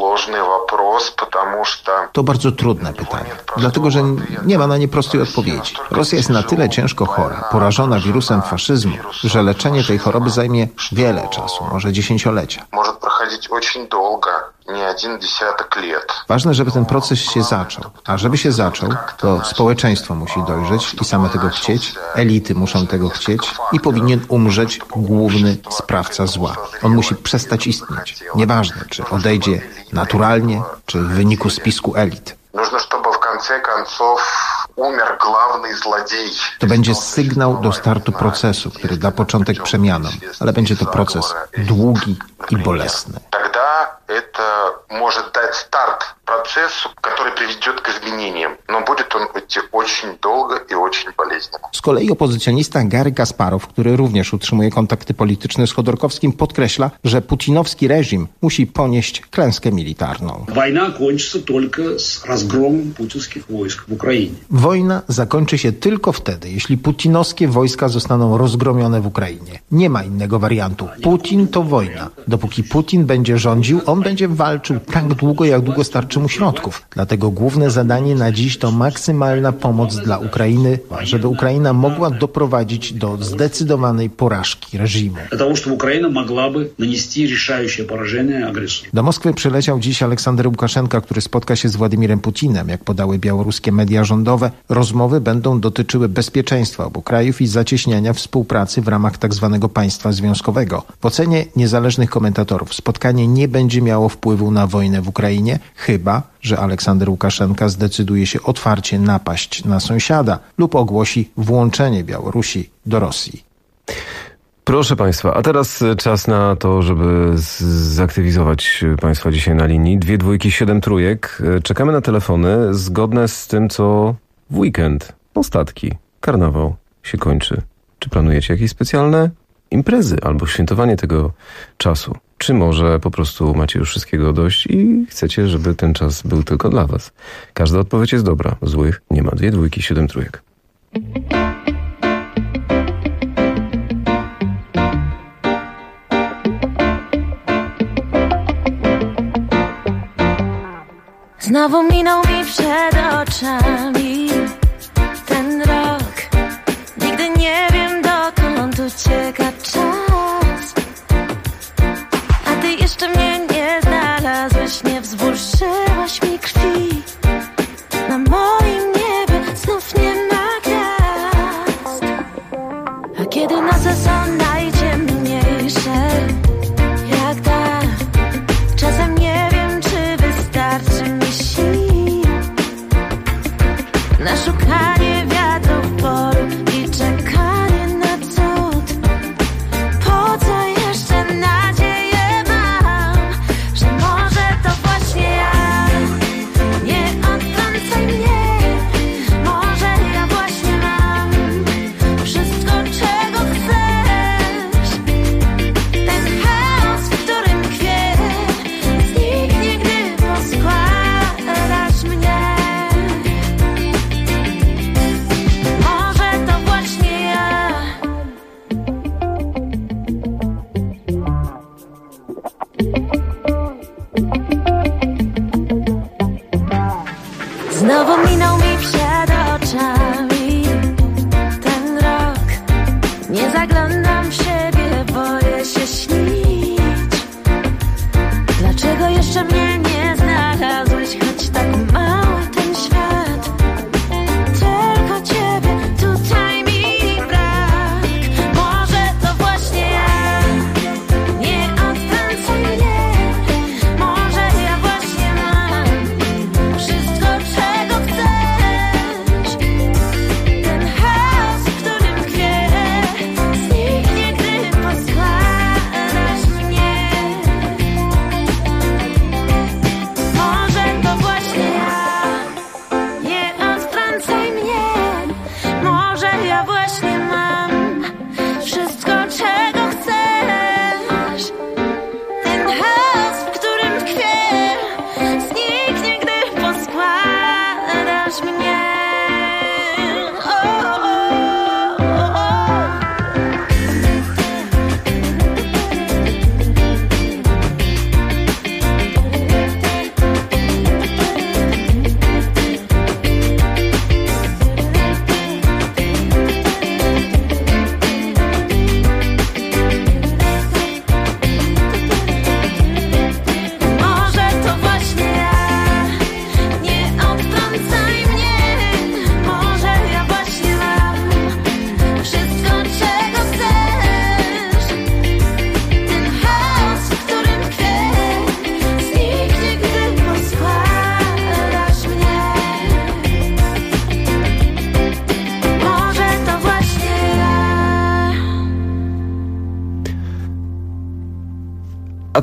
To bardzo trudne pytanie, dlatego że nie ma na nie prostej odpowiedzi. Rosja jest na tyle ciężko chora, porażona wirusem faszyzmu, że leczenie tej choroby zajmie wiele czasu, może dziesięciolecia. Ważne, żeby ten proces się zaczął. A żeby się zaczął, to społeczeństwo musi dojrzeć i same tego chcieć, elity muszą tego chcieć i powinien umrzeć główny sprawca zła. On musi przestać istnieć. Nieważne, czy odejdzie naturalnie, czy w wyniku spisku elit. To będzie sygnał do startu procesu, który da początek przemianom, ale będzie to proces długi i bolesny. Это может дать старт процессу, который приведет к изменениям. Но будет он идти очень долго и очень болезненно. Z kolei opozycjonista Gary Kasparow, który również utrzymuje kontakty polityczne z Chodorkowskim, podkreśla, że putinowski reżim musi ponieść klęskę militarną. Wojna kończy się tylko z rozgromem putinowskich wojsk w Ukrainie. Wojna zakończy się tylko wtedy, jeśli putinowskie wojska zostaną rozgromione w Ukrainie. Nie ma innego wariantu. Putin to wojna. Dopóki Putin będzie rządził, on będzie walczył tak długo, jak długo starczy mu środków. Dlatego główne zadanie na dziś to maksymalna pomoc dla Ukrainy, żeby Ukraina mogła doprowadzić do zdecydowanej porażki reżimu. Dla tego, żeby Ukraina mogłaby nanieść решающее porażenie agresji. Do Moskwy przyleciał dziś Aleksander Łukaszenka, który spotka się z Władimirem Putinem. Jak podały białoruskie media rządowe, rozmowy będą dotyczyły bezpieczeństwa obu krajów i zacieśniania współpracy w ramach tzw. państwa związkowego. W ocenie niezależnych komentatorów spotkanie nie będzie miało wpływu na wojnę w Ukrainie, chyba że Aleksander Łukaszenka zdecyduje się otwarcie napaść na sąsiada lub ogłosi włączenie Białorusi do Rosji. Proszę Państwa, a teraz czas na to, żeby zaktywizować Państwa dzisiaj na linii. 2 dwójki, 7 trójek. Czekamy na telefony zgodne z tym, co w weekend, ostatki, karnawał się kończy. Czy planujecie jakieś specjalne imprezy albo świętowanie tego czasu? Czy może po prostu macie już wszystkiego dość i chcecie, żeby ten czas był tylko dla Was? Każda odpowiedź jest dobra, złych nie ma. 2 dwójki, 7 trójek. Znowu minął mi przed oczami ten rok. Nigdy nie wiem, dokąd ucieka czas. A ty jeszcze mnie nie znalazłeś, nie wzburzyłaś mi krwi. Na moim niebie znów nie ma gwiazd. A kiedy noce są najciemniejsze, jak ta, czasem nie wiem, czy wystarczy mi sił na szukanie wiatru w polu i czekanie na cud. Po co jeszcze nadzieję mam, że może to właśnie ja? Nie odtrącaj mnie, może ja właśnie mam wszystko, czego chcesz. Ten chaos, w którym tkwię, zniknie, gdy poskładasz mnie. Może to właśnie ja. Znowu minął mi przed oczami ten rok. Nie zaglądam w siebie, boję się śnić. Dlaczego jeszcze mnie nie znalazłeś, choć tak mały ten świat? Tylko ciebie tutaj mi brak. Może to właśnie ja. Nie odtrącaj mnie, może ja właśnie mam wszystko, czego chcesz.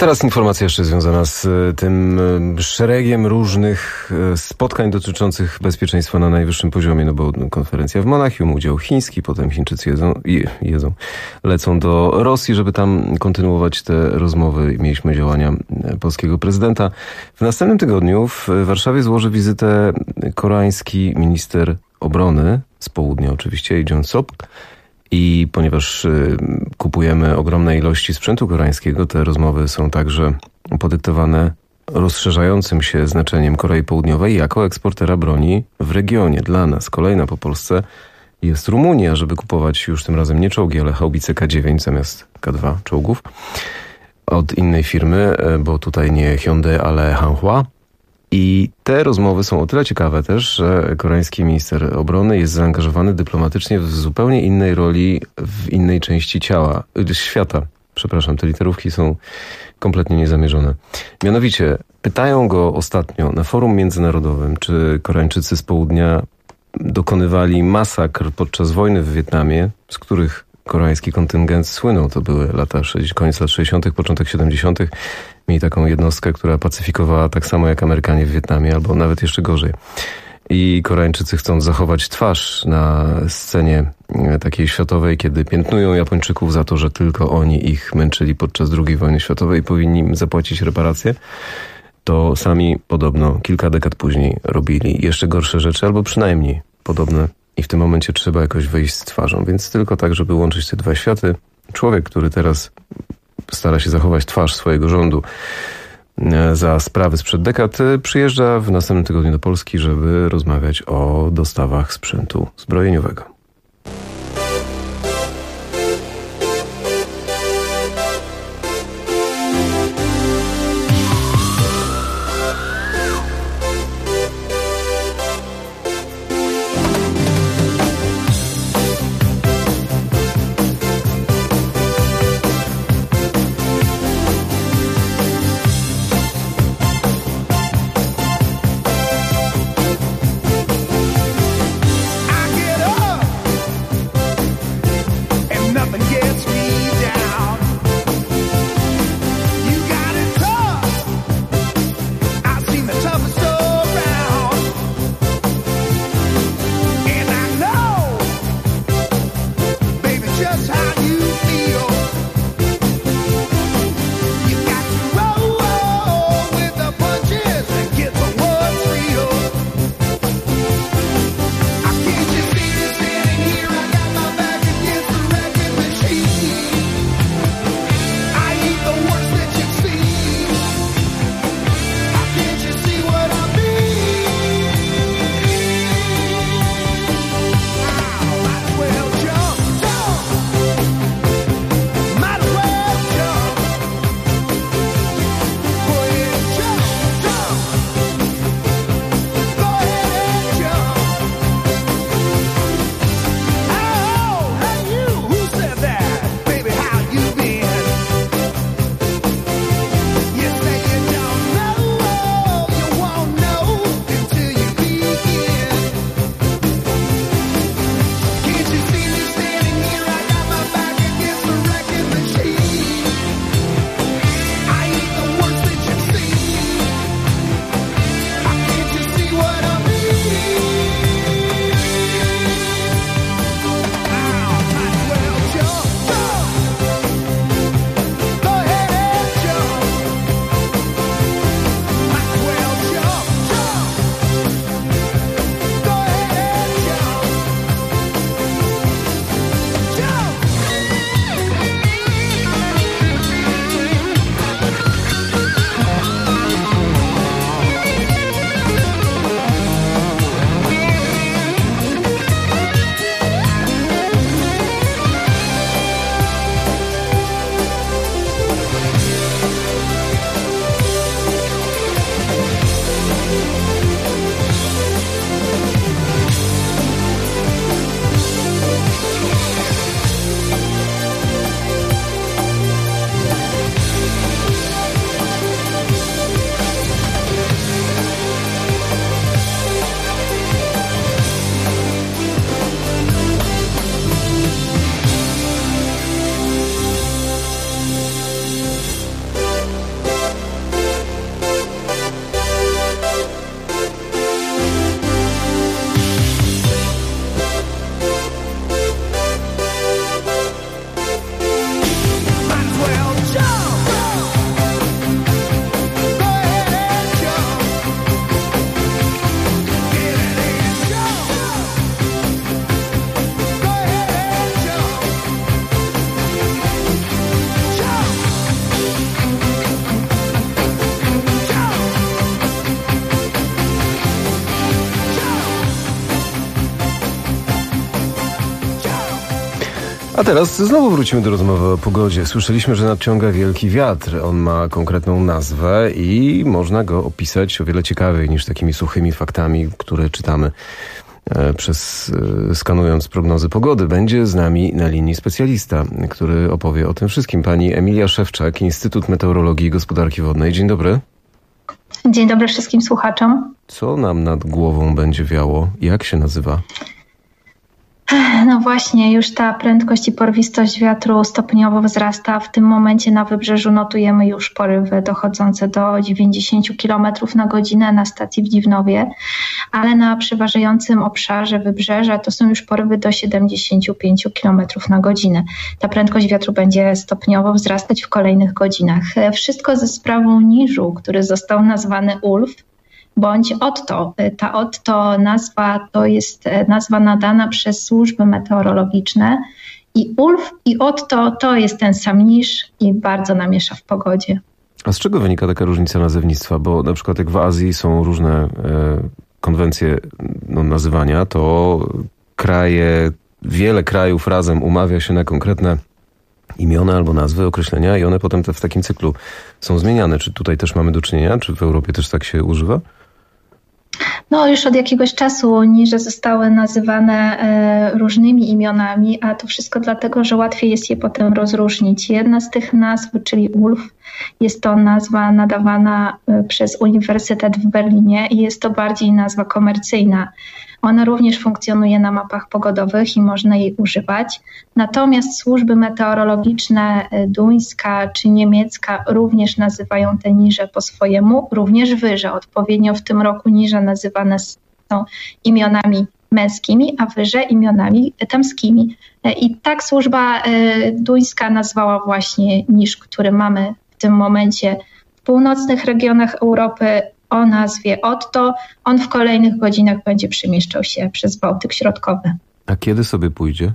teraz informacja jeszcze związana z tym szeregiem różnych spotkań dotyczących bezpieczeństwa na najwyższym poziomie, no bo konferencja w Monachium, udział chiński, potem Chińczycy lecą do Rosji, żeby tam kontynuować te rozmowy. Mieliśmy działania polskiego prezydenta. W następnym tygodniu w Warszawie złoży wizytę koreański minister obrony, z południa oczywiście, Lee Jong-sop. I ponieważ kupujemy ogromne ilości sprzętu koreańskiego, te rozmowy są także podyktowane rozszerzającym się znaczeniem Korei Południowej jako eksportera broni w regionie. Dla nas kolejna po Polsce jest Rumunia, żeby kupować już tym razem nie czołgi, ale haubice K9 zamiast K2 czołgów od innej firmy, bo tutaj nie Hyundai, ale Hanwha. I te rozmowy są o tyle ciekawe też, że koreański minister obrony jest zaangażowany dyplomatycznie w zupełnie innej roli, w innej części świata. Przepraszam, te literówki są kompletnie niezamierzone. Mianowicie pytają go ostatnio na forum międzynarodowym, czy Koreańczycy z południa dokonywali masakr podczas wojny w Wietnamie, z których koreański kontyngent słynął. To były koniec lat 60., początek 70. Mieli taką jednostkę, która pacyfikowała tak samo jak Amerykanie w Wietnamie, albo nawet jeszcze gorzej. I Koreańczycy chcą zachować twarz na scenie takiej światowej, kiedy piętnują Japończyków za to, że tylko oni ich męczyli podczas II wojny światowej i powinni im zapłacić reparacje. To sami podobno kilka dekad później robili jeszcze gorsze rzeczy, albo przynajmniej podobne. I w tym momencie trzeba jakoś wyjść z twarzą. Więc tylko tak, żeby łączyć te dwa światy. Człowiek, który teraz stara się zachować twarz swojego rządu za sprawy sprzed dekad, przyjeżdża w następnym tygodniu do Polski, żeby rozmawiać o dostawach sprzętu zbrojeniowego. I get up A teraz znowu wrócimy do rozmowy o pogodzie. Słyszeliśmy, że nadciąga wielki wiatr. On ma konkretną nazwę i można go opisać o wiele ciekawiej niż takimi suchymi faktami, które czytamy skanując prognozy pogody. Będzie z nami na linii specjalista, który opowie o tym wszystkim. Pani Emilia Szewczak, Instytut Meteorologii i Gospodarki Wodnej. Dzień dobry. Dzień dobry wszystkim słuchaczom. Co nam nad głową będzie wiało? Jak się nazywa? No właśnie, już ta prędkość i porwistość wiatru stopniowo wzrasta. W tym momencie na wybrzeżu notujemy już porywy dochodzące do 90 km na godzinę na stacji w Dziwnowie, ale na przeważającym obszarze wybrzeża to są już porywy do 75 km na godzinę. Ta prędkość wiatru będzie stopniowo wzrastać w kolejnych godzinach. Wszystko ze sprawą niżu, który został nazwany Ulf, bądź Otto. Ta Otto nazwa to jest nazwa nadana przez służby meteorologiczne i Ulf i Otto to jest ten sam niż i bardzo namiesza w pogodzie. A z czego wynika taka różnica nazewnictwa? Bo na przykład jak w Azji są różne konwencje nazywania, to wiele krajów razem umawia się na konkretne imiona albo nazwy, określenia i one potem w takim cyklu są zmieniane. Czy tutaj też mamy do czynienia? Czy w Europie też tak się używa? No już od jakiegoś czasu niże zostały nazywane różnymi imionami, a to wszystko dlatego, że łatwiej jest je potem rozróżnić. Jedna z tych nazw, czyli Ulf, jest to nazwa nadawana przez Uniwersytet w Berlinie i jest to bardziej nazwa komercyjna. Ona również funkcjonuje na mapach pogodowych i można jej używać. Natomiast służby meteorologiczne duńska czy niemiecka również nazywają te niże po swojemu, również wyże. Odpowiednio w tym roku niże nazywane są imionami męskimi, a wyże imionami damskimi. I tak służba duńska nazwała właśnie niż, który mamy w tym momencie w północnych regionach Europy, o nazwie Otto. On w kolejnych godzinach będzie przemieszczał się przez Bałtyk Środkowy. A kiedy sobie pójdzie?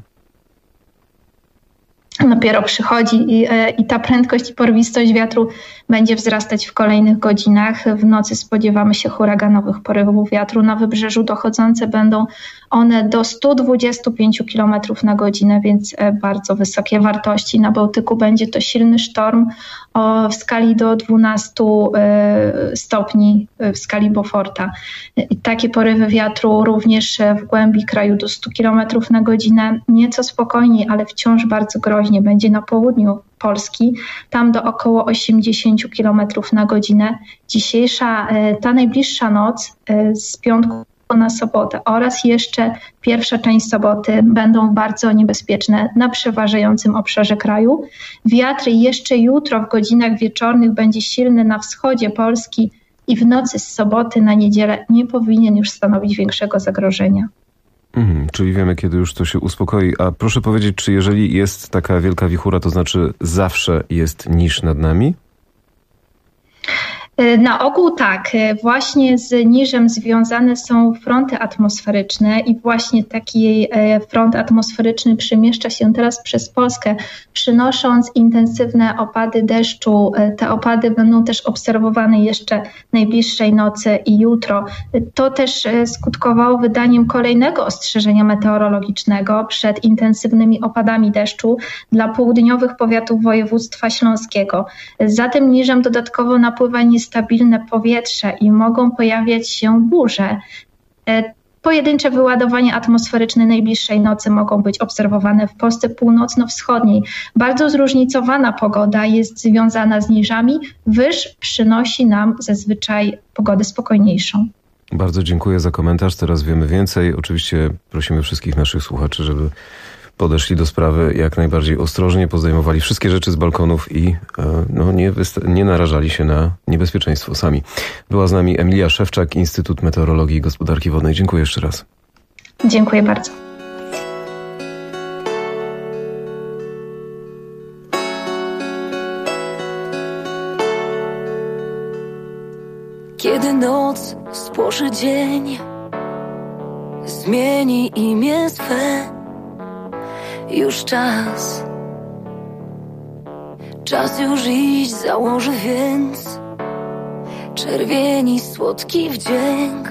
Dopiero przychodzi i ta prędkość i porwistość wiatru będzie wzrastać w kolejnych godzinach. W nocy spodziewamy się huraganowych porywów wiatru. Na wybrzeżu dochodzące będą one do 125 km na godzinę, więc bardzo wysokie wartości. Na Bałtyku będzie to silny sztorm w skali do 12 stopni w skali Beauforta. I takie porywy wiatru również w głębi kraju do 100 km na godzinę. Nieco spokojniej, ale wciąż bardzo groźnie będzie na południu Polski, tam do około 80 km na godzinę. Ta najbliższa noc z piątku na sobotę oraz jeszcze pierwsza część soboty będą bardzo niebezpieczne na przeważającym obszarze kraju. Wiatr jeszcze jutro w godzinach wieczornych będzie silny na wschodzie Polski i w nocy z soboty na niedzielę nie powinien już stanowić większego zagrożenia. Czyli wiemy, kiedy już to się uspokoi. A proszę powiedzieć, czy jeżeli jest taka wielka wichura, to znaczy zawsze jest niż nad nami? Na ogół tak. Właśnie z niżem związane są fronty atmosferyczne i właśnie taki front atmosferyczny przemieszcza się teraz przez Polskę, przynosząc intensywne opady deszczu. Te opady będą też obserwowane jeszcze najbliższej nocy i jutro. To też skutkowało wydaniem kolejnego ostrzeżenia meteorologicznego przed intensywnymi opadami deszczu dla południowych powiatów województwa śląskiego. Za tym niżem dodatkowo napływa niestabilne powietrze i mogą pojawiać się burze. Pojedyncze wyładowania atmosferyczne najbliższej nocy mogą być obserwowane w Polsce północno-wschodniej. Bardzo zróżnicowana pogoda jest związana z niżami. Wyż przynosi nam zazwyczaj pogodę spokojniejszą. Bardzo dziękuję za komentarz. Teraz wiemy więcej. Oczywiście prosimy wszystkich naszych słuchaczy, żeby podeszli do sprawy jak najbardziej ostrożnie, pozdejmowali wszystkie rzeczy z balkonów i nie narażali się na niebezpieczeństwo sami. Była z nami Emilia Szewczak, Instytut Meteorologii i Gospodarki Wodnej. Dziękuję jeszcze raz. Dziękuję bardzo. Kiedy noc spłoszy dzień, zmieni imię swe. Już czas już iść, założy więc czerwieni słodki wdzięk.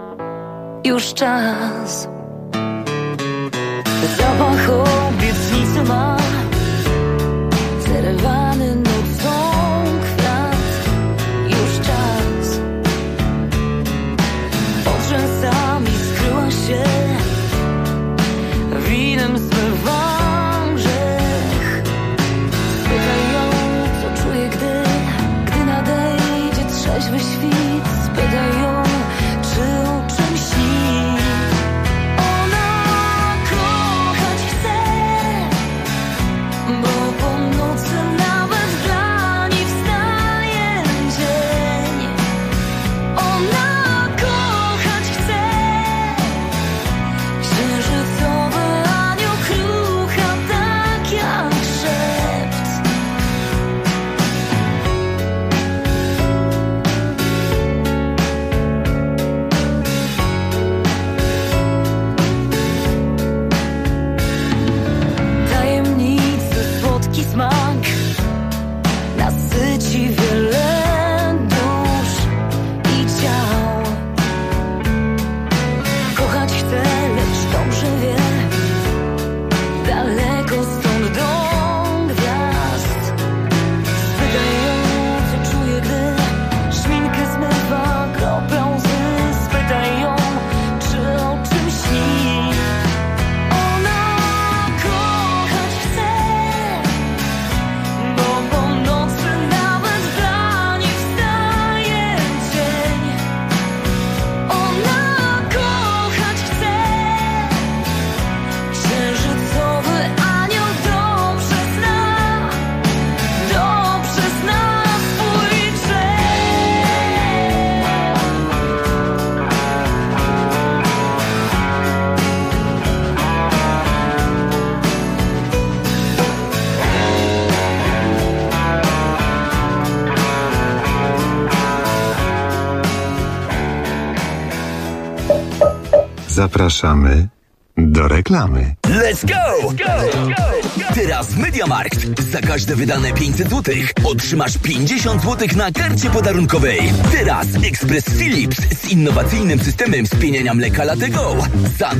Już czas zapach obietnicy trzyma zerwany nocą kwiat. Już czas, pod rzęsami skryła się, winem zmywam grzech. Spytaj ją, co czuje, gdy nadejdzie trzeźwy świt. Spytaj ją, czy o czym śni. Ona kochać chce, bo po nocy nawet dla niej wstaje dzień. Ona kochać chce, księżycowy anioł krucha, tak jak szept. Tajemnicy, słodki smak nasyci wiele dusz i ciał. Kochać chce, lecz dobrze wie, daleko stąd do gwiazd. Spytaj ją, co czuje, gdy szminkę zmywa kropla łzy. Spytaj ją, czy o czym śni. Ona kochać chce, bo po nocy nawet dla niej wstaje dzień. Ona kochać chce, księżycowy anioł dobrze zna swój czas. Zapraszamy do reklamy. Let's go! Teraz w MediaMarkt za każde wydane 500 zł otrzymasz 50 zł na karcie podarunkowej. Teraz ekspres Philips z innowacyjnym systemem spieniania mleka Latte Go za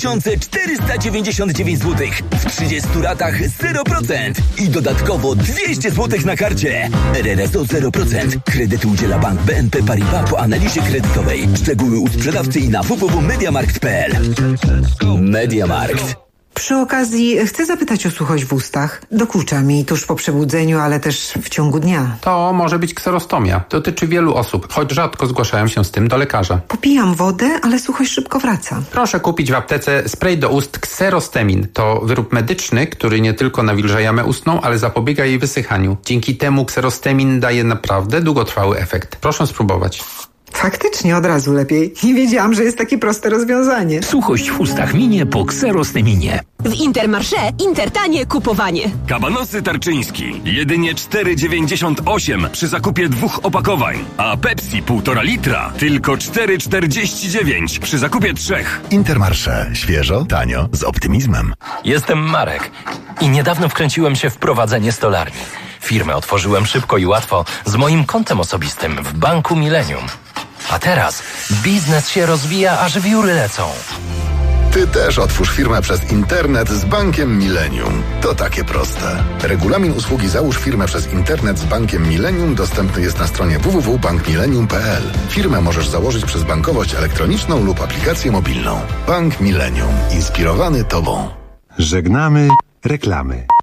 2499 zł w 30 ratach 0% i dodatkowo 200 zł na karcie. RRSO 0%. Kredytu udziela Bank BNP Paribas po analizie kredytowej. Szczegóły u sprzedawcy i na www.mediamarkt.pl. MediaMarkt. Przy okazji chcę zapytać o suchość w ustach. Dokucza mi tuż po przebudzeniu, ale też w ciągu dnia. To może być kserostomia. Dotyczy wielu osób, choć rzadko zgłaszają się z tym do lekarza. Popijam wodę, ale suchość szybko wraca. Proszę kupić w aptece spray do ust Xerostemin. To wyrób medyczny, który nie tylko nawilża jamę ustną, ale zapobiega jej wysychaniu. Dzięki temu Xerostemin daje naprawdę długotrwały efekt. Proszę spróbować. Faktycznie od razu lepiej. Nie wiedziałam, że jest takie proste rozwiązanie. Suchość w ustach minie po Xerosteminie. W Intermarché Intertanie kupowanie. Kabanosy Tarczyński. Jedynie 4,98 przy zakupie 2 opakowań. A Pepsi 1,5 litra. Tylko 4,49 przy zakupie 3. Intermarché. Świeżo, tanio, z optymizmem. Jestem Marek i niedawno wkręciłem się w prowadzenie stolarni. Firmę otworzyłem szybko i łatwo z moim kontem osobistym w Banku Millennium. A teraz biznes się rozwija, aż wióry lecą. Ty też otwórz firmę przez internet z Bankiem Millennium. To takie proste. Regulamin usługi Załóż firmę przez internet z Bankiem Millennium dostępny jest na stronie www.bankmillennium.pl. Firmę możesz założyć przez bankowość elektroniczną lub aplikację mobilną. Bank Millennium. Inspirowany Tobą. Żegnamy reklamy.